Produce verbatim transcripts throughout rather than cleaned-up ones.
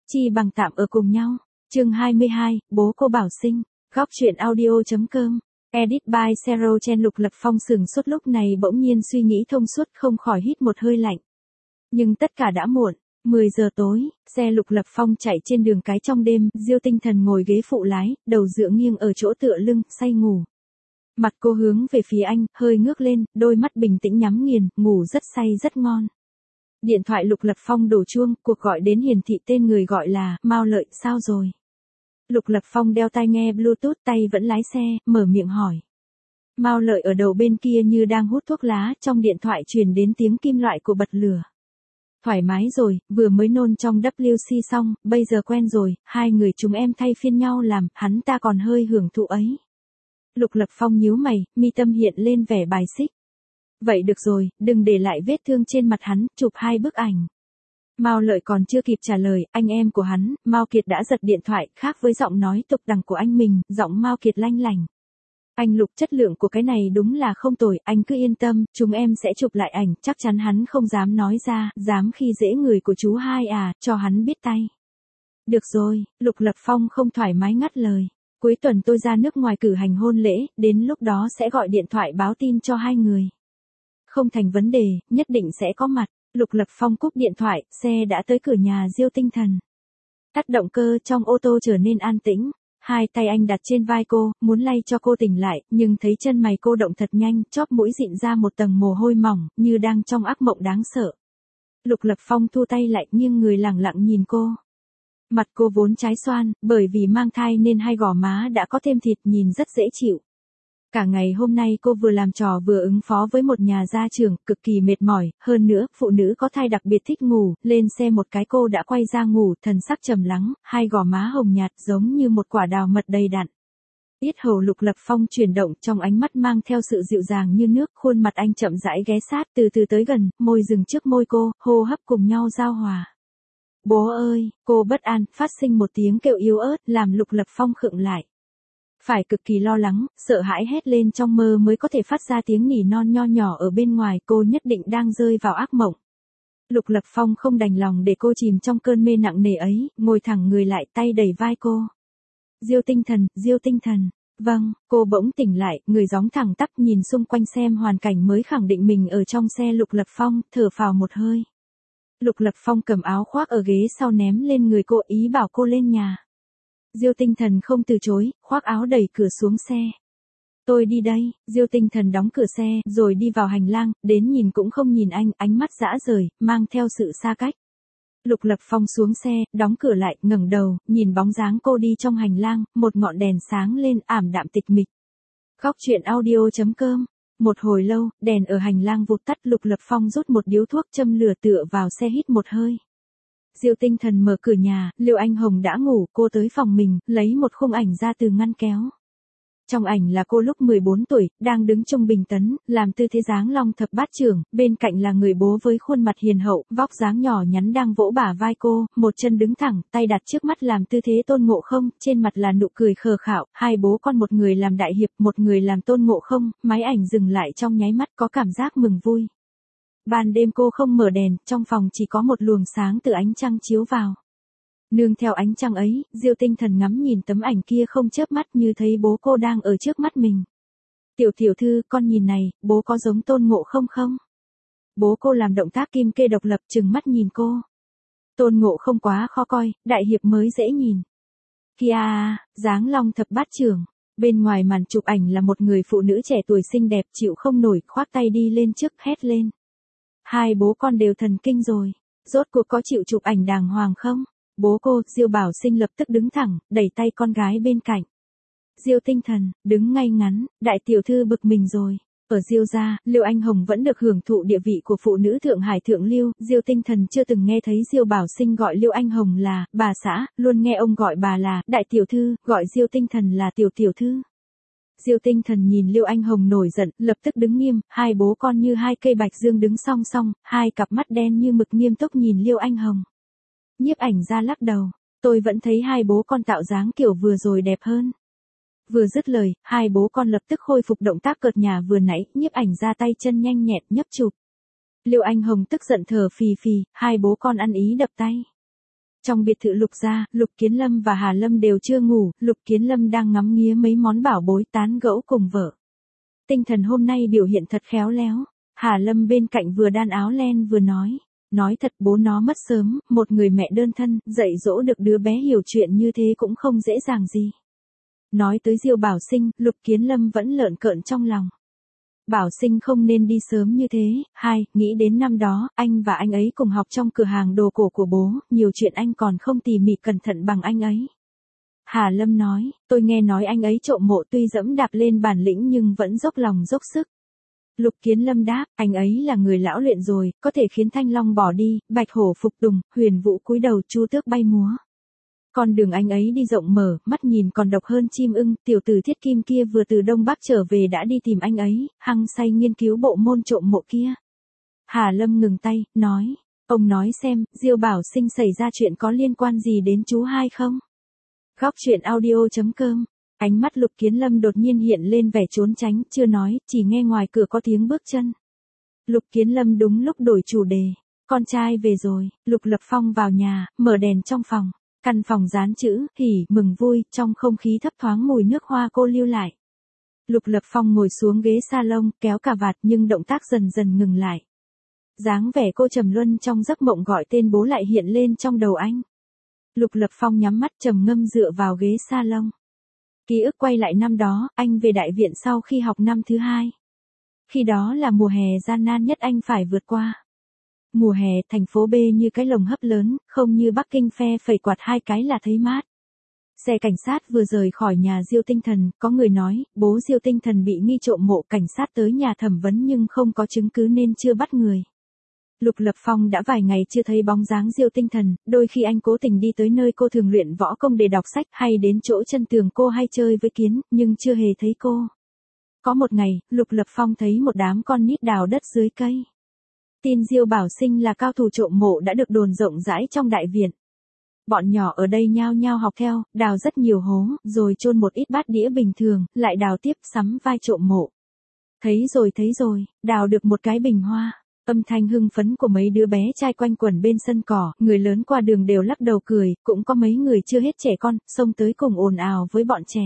chi bằng tạm ở cùng nhau. Chương hai mươi hai, bố cô bảo sinh. Góc truyện audio.com. Edit by Zero Chen. Lục Lập Phong sừng sốt, lúc này bỗng nhiên suy nghĩ thông suốt, không khỏi hít một hơi lạnh. Nhưng tất cả đã muộn. mười giờ tối, xe Lục Lập Phong chạy trên đường cái trong đêm, Diêu Tinh Thần ngồi ghế phụ lái, đầu dựa nghiêng ở chỗ tựa lưng, say ngủ. Mặt cô hướng về phía anh, hơi ngước lên, đôi mắt bình tĩnh nhắm nghiền, ngủ rất say rất ngon. Điện thoại Lục Lập Phong đổ chuông, cuộc gọi đến hiển thị tên người gọi là Mao Lợi. Sao rồi? Lục Lập Phong đeo tai nghe Bluetooth, tay vẫn lái xe, mở miệng hỏi. Mao Lợi ở đầu bên kia như đang hút thuốc lá, trong điện thoại truyền đến tiếng kim loại của bật lửa. Thoải mái rồi, vừa mới nôn trong W C xong, bây giờ quen rồi, hai người chúng em thay phiên nhau làm, hắn ta còn hơi hưởng thụ ấy. Lục Lập Phong nhíu mày, mi tâm hiện lên vẻ bài xích. Vậy được rồi, đừng để lại vết thương trên mặt hắn, chụp hai bức ảnh. Mao Lợi còn chưa kịp trả lời, anh em của hắn, Mao Kiệt đã giật điện thoại, khác với giọng nói tục đằng của anh mình, giọng Mao Kiệt lanh lành. Anh Lục, chất lượng của cái này đúng là không tồi, anh cứ yên tâm, chúng em sẽ chụp lại ảnh, chắc chắn hắn không dám nói ra, dám khi dễ người của chú hai à, cho hắn biết tay. Được rồi, Lục Lập Phong không thoải mái ngắt lời. Cuối tuần tôi ra nước ngoài cử hành hôn lễ, đến lúc đó sẽ gọi điện thoại báo tin cho hai người. Không thành vấn đề, nhất định sẽ có mặt. Lục Lập Phong cúp điện thoại, xe đã tới cửa nhà Diêu Tinh Thần. Tắt động cơ, trong ô tô trở nên an tĩnh. Hai tay anh đặt trên vai cô, muốn lay cho cô tỉnh lại, nhưng thấy chân mày cô động thật nhanh, chóp mũi dịn ra một tầng mồ hôi mỏng, như đang trong ác mộng đáng sợ. Lục Lập Phong thu tay lại, nghiêng người lẳng lặng nhìn cô. Mặt cô vốn trái xoan, bởi vì mang thai nên hai gò má đã có thêm thịt, nhìn rất dễ chịu. Cả ngày hôm nay cô vừa làm trò vừa ứng phó với một nhà gia trưởng, cực kỳ mệt mỏi, hơn nữa, phụ nữ có thai đặc biệt thích ngủ, lên xe một cái cô đã quay ra ngủ, thần sắc trầm lắng, hai gò má hồng nhạt giống như một quả đào mật đầy đặn. Yết hầu Lục Lập Phong chuyển động, trong ánh mắt mang theo sự dịu dàng như nước, khuôn mặt anh chậm rãi ghé sát, từ từ tới gần, môi dừng trước môi cô, hô hấp cùng nhau giao hòa. Bố ơi, cô bất an, phát sinh một tiếng kêu yếu ớt, làm Lục Lập Phong khựng lại. Phải cực kỳ lo lắng, sợ hãi hét lên trong mơ mới có thể phát ra tiếng nỉ non nho nhỏ ở bên ngoài, cô nhất định đang rơi vào ác mộng. Lục Lập Phong không đành lòng để cô chìm trong cơn mê nặng nề ấy, ngồi thẳng người lại, tay đẩy vai cô. Diêu Tinh Thần, Diêu Tinh Thần. Vâng, cô bỗng tỉnh lại, người gióng thẳng tắp nhìn xung quanh xem hoàn cảnh mới khẳng định mình ở trong xe Lục Lập Phong, thở phào một hơi. Lục Lập Phong cầm áo khoác ở ghế sau ném lên người cô, ý bảo cô lên nhà. Diêu Tinh Thần không từ chối, khoác áo đẩy cửa xuống xe. Tôi đi đây. Diêu Tinh Thần đóng cửa xe, rồi đi vào hành lang, đến nhìn cũng không nhìn anh, ánh mắt dã rời, mang theo sự xa cách. Lục Lập Phong xuống xe, đóng cửa lại, ngẩng đầu, nhìn bóng dáng cô đi trong hành lang, một ngọn đèn sáng lên, ảm đạm tịch mịch. Góc truyện audio.com. Một hồi lâu, đèn ở hành lang vụt tắt, Lục Lập Phong rút một điếu thuốc châm lửa tựa vào xe hít một hơi. Diêu Tinh Thần mở cửa nhà, Liêu Anh Hồng đã ngủ, cô tới phòng mình, lấy một khung ảnh ra từ ngăn kéo. Trong ảnh là cô lúc mười bốn tuổi, đang đứng trung bình tấn, làm tư thế dáng long thập bát trưởng, bên cạnh là người bố với khuôn mặt hiền hậu, vóc dáng nhỏ nhắn đang vỗ bả vai cô, một chân đứng thẳng, tay đặt trước mắt làm tư thế Tôn Ngộ Không, trên mặt là nụ cười khờ khạo, hai bố con một người làm đại hiệp, một người làm Tôn Ngộ Không, máy ảnh dừng lại trong nháy mắt có cảm giác mừng vui. Ban đêm cô không mở đèn, trong phòng chỉ có một luồng sáng từ ánh trăng chiếu vào. Nương theo ánh trăng ấy, Diêu Tinh Thần ngắm nhìn tấm ảnh kia không chớp mắt như thấy bố cô đang ở trước mắt mình. Tiểu tiểu thư, con nhìn này, bố có giống Tôn Ngộ Không không? Bố cô làm động tác kim kê độc lập, trừng mắt nhìn cô. Tôn Ngộ Không quá khó coi, đại hiệp mới dễ nhìn. Kia, dáng long thập bát trưởng. Bên ngoài màn chụp ảnh là một người phụ nữ trẻ tuổi xinh đẹp, chịu không nổi, khoác tay đi lên trước, hét lên. Hai bố con đều thần kinh rồi. Rốt cuộc có chịu chụp ảnh đàng hoàng không? Bố cô, Diêu Bảo Sinh lập tức đứng thẳng, đẩy tay con gái bên cạnh. Diêu Tinh Thần, đứng ngay ngắn, đại tiểu thư bực mình rồi. Ở Diêu gia, Liêu Anh Hồng vẫn được hưởng thụ địa vị của phụ nữ Thượng Hải thượng lưu, Diêu Tinh Thần chưa từng nghe thấy Diêu Bảo Sinh gọi Liêu Anh Hồng là bà xã, luôn nghe ông gọi bà là đại tiểu thư, gọi Diêu Tinh Thần là tiểu tiểu thư. Diêu Tinh Thần nhìn Liêu Anh Hồng nổi giận, lập tức đứng nghiêm, hai bố con như hai cây bạch dương đứng song song, hai cặp mắt đen như mực nghiêm túc nhìn Liêu Anh Hồng. Nhiếp ảnh ra lắc đầu, tôi vẫn thấy hai bố con tạo dáng kiểu vừa rồi đẹp hơn. Vừa dứt lời, hai bố con lập tức khôi phục động tác cợt nhả vừa nãy, nhiếp ảnh ra tay chân nhanh nhẹn nhấp chụp. Liêu Anh Hồng tức giận thở phì phì, hai bố con ăn ý đập tay. Trong biệt thự Lục gia, Lục Kiến Lâm và Hà Lâm đều chưa ngủ, Lục Kiến Lâm đang ngắm nghía mấy món bảo bối tán gẫu cùng vợ. Tinh thần hôm nay biểu hiện thật khéo léo. Hà Lâm bên cạnh vừa đan áo len vừa nói. Nói thật bố nó mất sớm, một người mẹ đơn thân, dạy dỗ được đứa bé hiểu chuyện như thế cũng không dễ dàng gì. Nói tới Diêu Bảo Sinh, Lục Kiến Lâm vẫn lợn cợn trong lòng. Bảo Sinh không nên đi sớm như thế. Hai, nghĩ đến năm đó, anh và anh ấy cùng học trong cửa hàng đồ cổ của bố, nhiều chuyện anh còn không tỉ mỉ cẩn thận bằng anh ấy. Hà Lâm nói, tôi nghe nói anh ấy trộm mộ tuy dẫm đạp lên bản lĩnh nhưng vẫn dốc lòng dốc sức. Lục Kiến Lâm đáp, anh ấy là người lão luyện rồi, có thể khiến Thanh Long bỏ đi, Bạch Hổ phục tùng, Huyền Vũ cúi đầu, Chu Tước bay múa. Con đường anh ấy đi rộng mở, mắt nhìn còn độc hơn chim ưng, tiểu tử Thiết Kim kia vừa từ Đông Bắc trở về đã đi tìm anh ấy, hăng say nghiên cứu bộ môn trộm mộ kia. Hà Lâm ngừng tay, nói, ông nói xem, Diêu Bảo Sinh xảy ra chuyện có liên quan gì đến chú hai không? Góc truyện audio chấm com. Ánh mắt Lục Kiến Lâm đột nhiên hiện lên vẻ trốn tránh, chưa nói, chỉ nghe ngoài cửa có tiếng bước chân. Lục Kiến Lâm đúng lúc đổi chủ đề. Con trai về rồi. Lục Lập Phong vào nhà, mở đèn trong phòng. Căn phòng dán chữ, hỉ, mừng vui, trong không khí thấp thoáng mùi nước hoa cô lưu lại. Lục Lập Phong ngồi xuống ghế salon, kéo cà vạt nhưng động tác dần dần ngừng lại. Dáng vẻ cô trầm luân trong giấc mộng gọi tên bố lại hiện lên trong đầu anh. Lục Lập Phong nhắm mắt trầm ngâm dựa vào ghế salon. Ký ức quay lại năm đó, anh về đại viện sau khi học năm thứ hai. Khi đó là mùa hè gian nan nhất anh phải vượt qua. Mùa hè, thành phố B như cái lồng hấp lớn, không như Bắc Kinh phe phẩy quạt hai cái là thấy mát. Xe cảnh sát vừa rời khỏi nhà Diêu Tinh Thần, có người nói, bố Diêu Tinh Thần bị nghi trộm mộ, cảnh sát tới nhà thẩm vấn nhưng không có chứng cứ nên chưa bắt người. Lục Lập Phong đã vài ngày chưa thấy bóng dáng Diêu Tinh Thần, đôi khi anh cố tình đi tới nơi cô thường luyện võ công để đọc sách hay đến chỗ chân tường cô hay chơi với kiến, nhưng chưa hề thấy cô. Có một ngày, Lục Lập Phong thấy một đám con nít đào đất dưới cây. Tin Diêu Bảo Sinh là cao thủ trộm mộ đã được đồn rộng rãi trong đại viện. Bọn nhỏ ở đây nhao nhao học theo, đào rất nhiều hố, rồi chôn một ít bát đĩa bình thường, lại đào tiếp sắm vai trộm mộ. Thấy rồi thấy rồi, đào được một cái bình hoa. Âm thanh hưng phấn của mấy đứa bé trai quanh quẩn bên sân cỏ, người lớn qua đường đều lắc đầu cười, cũng có mấy người chưa hết trẻ con, xông tới cùng ồn ào với bọn trẻ.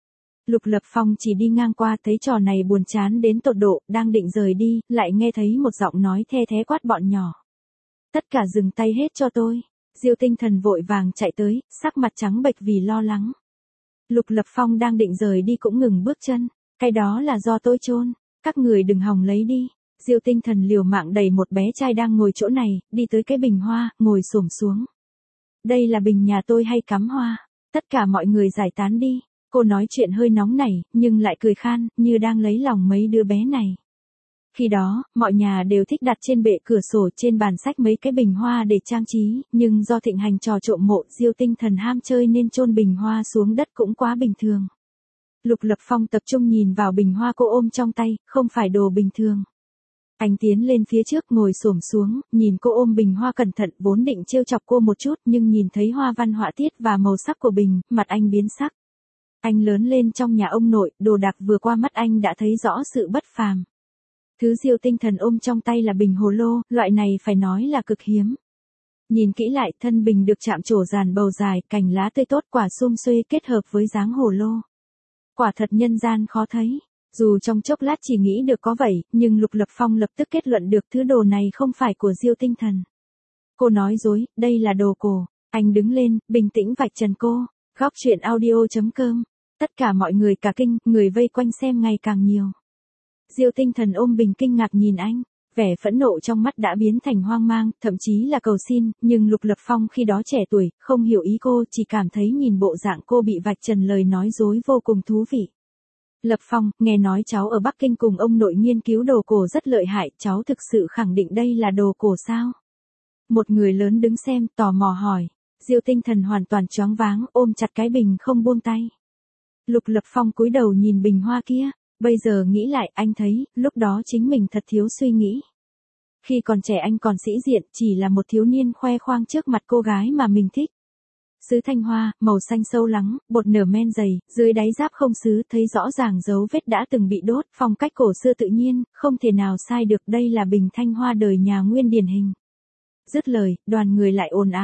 Lục Lập Phong chỉ đi ngang qua thấy trò này buồn chán đến tột độ, đang định rời đi, lại nghe thấy một giọng nói the thé quát bọn nhỏ. Tất cả dừng tay hết cho tôi. Diêu Tinh Thần vội vàng chạy tới, sắc mặt trắng bệch vì lo lắng. Lục Lập Phong đang định rời đi cũng ngừng bước chân. Cái đó là do tôi chôn, các người đừng hòng lấy đi. Diêu Tinh Thần liều mạng đẩy một bé trai đang ngồi chỗ này, đi tới cái bình hoa, ngồi xổm xuống. Đây là bình nhà tôi hay cắm hoa. Tất cả mọi người giải tán đi. Cô nói chuyện hơi nóng nảy, nhưng lại cười khan, như đang lấy lòng mấy đứa bé này. Khi đó, mọi nhà đều thích đặt trên bệ cửa sổ trên bàn sách mấy cái bình hoa để trang trí, nhưng do thịnh hành trò trộm mộ, Diêu Tinh Thần ham chơi nên chôn bình hoa xuống đất cũng quá bình thường. Lục Lập Phong tập trung nhìn vào bình hoa cô ôm trong tay, không phải đồ bình thường. Anh tiến lên phía trước ngồi xổm xuống, nhìn cô ôm bình hoa cẩn thận, vốn định trêu chọc cô một chút nhưng nhìn thấy hoa văn họa tiết và màu sắc của bình, mặt anh biến sắc. Anh lớn lên trong nhà ông nội, đồ đạc vừa qua mắt anh đã thấy rõ sự bất phàm. Thứ Diêu Tinh Thần ôm trong tay là bình hồ lô, loại này phải nói là cực hiếm. Nhìn kỹ lại, thân bình được chạm trổ dàn bầu dài, cành lá tươi tốt, quả sum xuê kết hợp với dáng hồ lô. Quả thật nhân gian khó thấy. Dù trong chốc lát chỉ nghĩ được có vậy, nhưng Lục Lập Phong lập tức kết luận được thứ đồ này không phải của Diêu Tinh Thần. Cô nói dối, đây là đồ cổ. Anh đứng lên, bình tĩnh vạch trần cô. Góc truyện audio chấm com. Tất cả mọi người cả kinh, người vây quanh xem ngày càng nhiều. Diêu Tinh Thần ôm bình kinh ngạc nhìn anh, vẻ phẫn nộ trong mắt đã biến thành hoang mang, thậm chí là cầu xin, nhưng Lục Lập Phong khi đó trẻ tuổi, không hiểu ý cô, chỉ cảm thấy nhìn bộ dạng cô bị vạch trần lời nói dối vô cùng thú vị. Lập Phong, nghe nói cháu ở Bắc Kinh cùng ông nội nghiên cứu đồ cổ rất lợi hại, cháu thực sự khẳng định đây là đồ cổ sao? Một người lớn đứng xem, tò mò hỏi. Diêu Tinh Thần hoàn toàn choáng váng, ôm chặt cái bình không buông tay. Lục Lập Phong cúi đầu nhìn bình hoa kia, bây giờ nghĩ lại, anh thấy, lúc đó chính mình thật thiếu suy nghĩ. Khi còn trẻ anh còn sĩ diện, chỉ là một thiếu niên khoe khoang trước mặt cô gái mà mình thích. Sứ thanh hoa, màu xanh sâu lắng, bột nở men dày, dưới đáy giáp không sứ, thấy rõ ràng dấu vết đã từng bị đốt, phong cách cổ xưa tự nhiên, không thể nào sai được, đây là bình thanh hoa đời nhà Nguyên điển hình. Dứt lời, đoàn người lại ồn ào.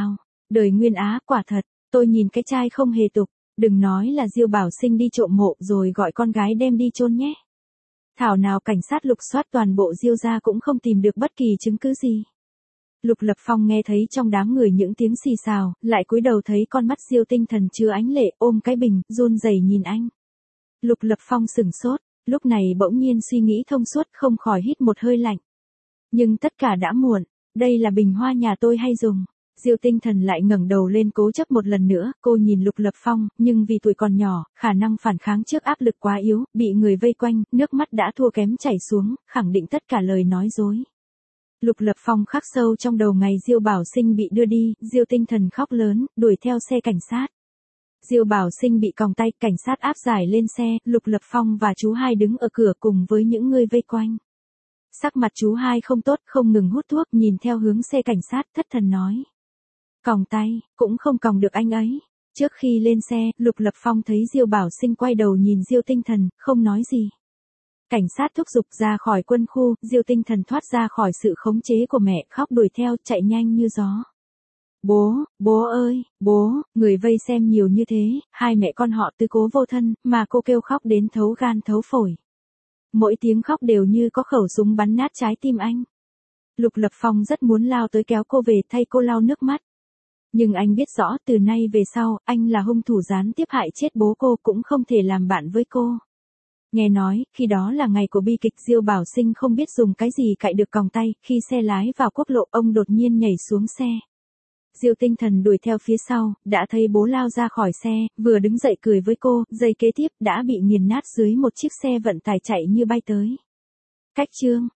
Đời Nguyên Á, quả thật, tôi nhìn cái trai không hề tục, đừng nói là Diêu Bảo Sinh đi trộm mộ rồi gọi con gái đem đi chôn nhé. Thảo nào cảnh sát lục soát toàn bộ Diêu gia cũng không tìm được bất kỳ chứng cứ gì. Lục Lập Phong nghe thấy trong đám người những tiếng xì xào, lại cúi đầu thấy con mắt Diêu Tinh Thần chứa ánh lệ ôm cái bình, run rẩy nhìn anh. Lục Lập Phong sửng sốt, lúc này bỗng nhiên suy nghĩ thông suốt không khỏi hít một hơi lạnh. Nhưng tất cả đã muộn, đây là bình hoa nhà tôi hay dùng. Diêu Tinh Thần lại ngẩng đầu lên cố chấp một lần nữa, cô nhìn Lục Lập Phong, nhưng vì tuổi còn nhỏ, khả năng phản kháng trước áp lực quá yếu, bị người vây quanh, nước mắt đã thua kém chảy xuống, khẳng định tất cả lời nói dối. Lục Lập Phong khắc sâu trong đầu ngày Diêu Bảo Sinh bị đưa đi, Diêu Tinh Thần khóc lớn, đuổi theo xe cảnh sát. Diêu Bảo Sinh bị còng tay, cảnh sát áp giải lên xe, Lục Lập Phong và chú hai đứng ở cửa cùng với những người vây quanh. Sắc mặt chú hai không tốt, không ngừng hút thuốc, nhìn theo hướng xe cảnh sát, thất thần nói. Còng tay, cũng không còng được anh ấy. Trước khi lên xe, Lục Lập Phong thấy Diêu Bảo Sinh quay đầu nhìn Diêu Tinh Thần, không nói gì. Cảnh sát thúc giục ra khỏi quân khu, Diêu Tinh Thần thoát ra khỏi sự khống chế của mẹ, khóc đuổi theo, chạy nhanh như gió. Bố, bố ơi, bố, người vây xem nhiều như thế, hai mẹ con họ tứ cố vô thân, mà cô kêu khóc đến thấu gan thấu phổi. Mỗi tiếng khóc đều như có khẩu súng bắn nát trái tim anh. Lục Lập Phong rất muốn lao tới kéo cô về thay cô lau nước mắt. Nhưng anh biết rõ từ nay về sau, anh là hung thủ gián tiếp hại chết bố cô cũng không thể làm bạn với cô. Nghe nói, khi đó là ngày của bi kịch, Diêu Bảo Sinh không biết dùng cái gì cạy được còng tay, khi xe lái vào quốc lộ ông đột nhiên nhảy xuống xe. Diêu Tinh Thần đuổi theo phía sau, đã thấy bố lao ra khỏi xe, vừa đứng dậy cười với cô, giây kế tiếp đã bị nghiền nát dưới một chiếc xe vận tải chạy như bay tới. Cách chương